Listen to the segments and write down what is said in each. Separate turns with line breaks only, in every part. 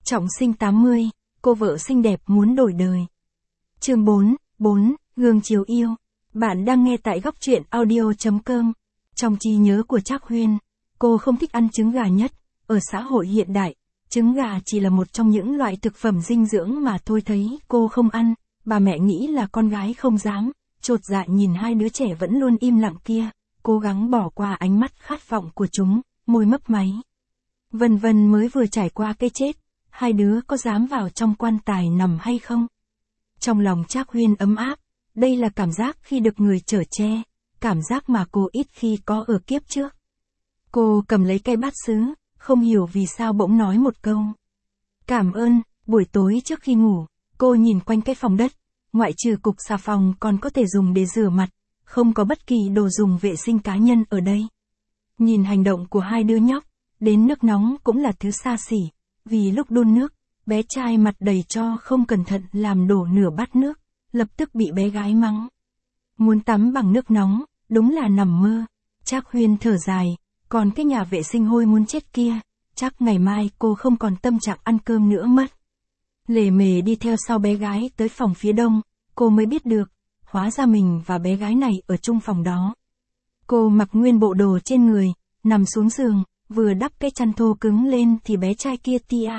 Trọng sinh 80, cô vợ xinh đẹp muốn đổi đời. Chương 4, gương chiếu yêu. Bạn đang nghe tại góc truyện audio.com. Trong trí nhớ của Trác Huyên, cô không thích ăn trứng gà nhất. Ở xã hội hiện đại, trứng gà chỉ là một trong những loại thực phẩm dinh dưỡng mà tôi thấy cô không ăn. Bà mẹ nghĩ là con gái không dám, chột dạ nhìn hai đứa trẻ vẫn luôn im lặng kia, cố gắng bỏ qua ánh mắt khát vọng của chúng, môi mấp máy. Vân Vân mới vừa trải qua cái chết, hai đứa có dám vào trong quan tài nằm hay không? Trong lòng Trác Huyên ấm áp, đây là cảm giác khi được người chở che, cảm giác mà cô ít khi có ở kiếp trước. Cô cầm lấy cây bát sứ, không hiểu vì sao bỗng nói một câu. Cảm ơn. Buổi tối trước khi ngủ, cô nhìn quanh cái phòng đất, ngoại trừ cục xà phòng còn có thể dùng để rửa mặt, không có bất kỳ đồ dùng vệ sinh cá nhân ở đây. Nhìn hành động của hai đứa nhóc, đến nước nóng cũng là thứ xa xỉ, vì lúc đun nước, bé trai mặt đầy cho không cẩn thận làm đổ nửa bát nước, lập tức bị bé gái mắng. Muốn tắm bằng nước nóng, đúng là nằm mơ. Trác Huyên thở dài, còn cái nhà vệ sinh hôi muốn chết kia, chắc ngày mai cô không còn tâm trạng ăn cơm nữa mất. Lề mề đi theo sau bé gái tới phòng phía đông, cô mới biết được, hóa ra mình và bé gái này ở chung phòng đó. Cô mặc nguyên bộ đồ trên người, nằm xuống giường, vừa đắp cái chăn thô cứng lên thì bé trai kia tia,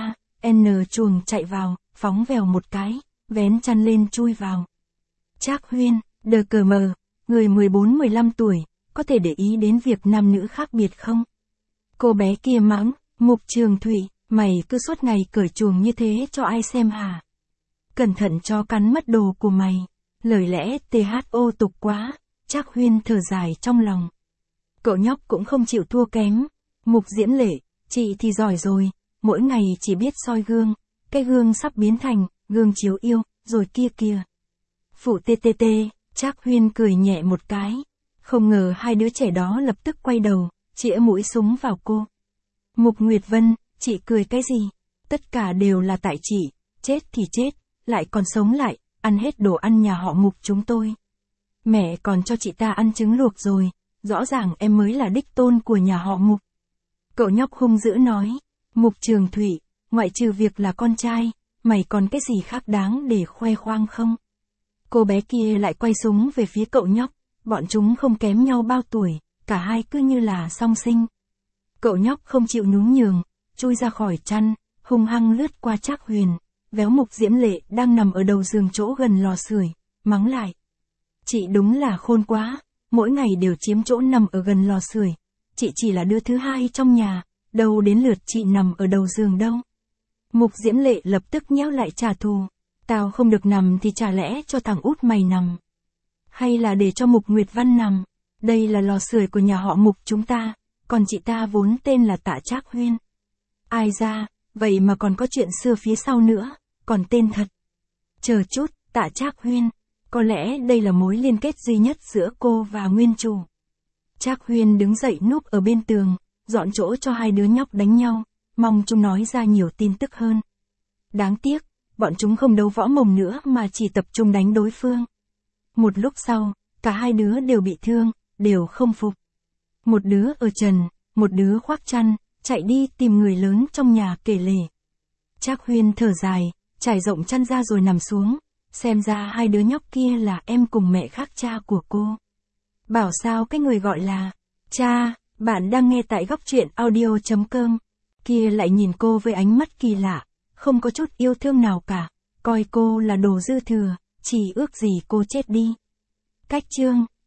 chuồng chạy vào, phóng vèo một cái, vén chăn lên chui vào. Trác Huyên, đờ cờ mờ, người 14-15 tuổi, có thể để ý đến việc nam nữ khác biệt không? Cô bé kia mắng, Mục Trường Thụy, mày cứ suốt ngày cởi chuồng như thế cho ai xem hả? Cẩn thận cho cắn mất đồ của mày. Lời lẽ THO tục quá, Trác Huyên thở dài trong lòng. Cậu nhóc cũng không chịu thua kém. Mục Diễm Lệ, chị thì giỏi rồi, mỗi ngày chỉ biết soi gương, cái gương sắp biến thành gương chiếu yêu, rồi kia kìa. Phụ TTT, Trác Huyên cười nhẹ một cái. Không ngờ hai đứa trẻ đó lập tức quay đầu, chĩa mũi súng vào cô. Mục Nguyệt Vân, chị cười cái gì? Tất cả đều là tại chị, chết thì chết, lại còn sống lại, ăn hết đồ ăn nhà họ Mục chúng tôi. Mẹ còn cho chị ta ăn trứng luộc rồi, rõ ràng em mới là đích tôn của nhà họ Mục. Cậu nhóc hung dữ nói, Mục Trường Thụy, ngoại trừ việc là con trai, mày còn cái gì khác đáng để khoe khoang không? Cô bé kia lại quay súng về phía cậu nhóc, bọn chúng không kém nhau bao tuổi, cả hai cứ như là song sinh. Cậu nhóc không chịu nhún nhường, chui ra khỏi chăn, hung hăng lướt qua Trác Huyền, véo Mục Diễm Lệ đang nằm ở đầu giường chỗ gần lò sưởi, mắng lại. Chị đúng là khôn quá, mỗi ngày đều chiếm chỗ nằm ở gần lò sưởi. Chị chỉ là đứa thứ hai trong nhà, đâu đến lượt chị nằm ở đầu giường đâu. Mục Diễm Lệ lập tức nheo lại trả thù. Tao không được nằm thì chả lẽ cho thằng út mày nằm? Hay là để cho Mục Nguyệt Văn nằm? Đây là lò sưởi của nhà họ Mục chúng ta, còn chị ta vốn tên là Tạ Trác Huyên. Ai ra, vậy mà còn có chuyện xưa phía sau nữa, còn tên thật. Chờ chút, Tạ Trác Huyên, có lẽ đây là mối liên kết duy nhất giữa cô và nguyên chủ. Trác Huyên đứng dậy núp ở bên tường, dọn chỗ cho hai đứa nhóc đánh nhau, mong chúng nói ra nhiều tin tức hơn. Đáng tiếc, bọn chúng không đấu võ mồm nữa mà chỉ tập trung đánh đối phương. Một lúc sau, cả hai đứa đều bị thương, đều không phục. Một đứa ở trần, một đứa khoác chăn, chạy đi tìm người lớn trong nhà kể lể. Trác Huyên thở dài, trải rộng chăn ra rồi nằm xuống, xem ra hai đứa nhóc kia là em cùng mẹ khác cha của cô. Bảo sao cái người gọi là cha, bạn đang nghe tại góc truyện audio.com, kia lại nhìn cô với ánh mắt kỳ lạ, không có chút yêu thương nào cả, coi cô là đồ dư thừa, chỉ ước gì cô chết đi. Cách chương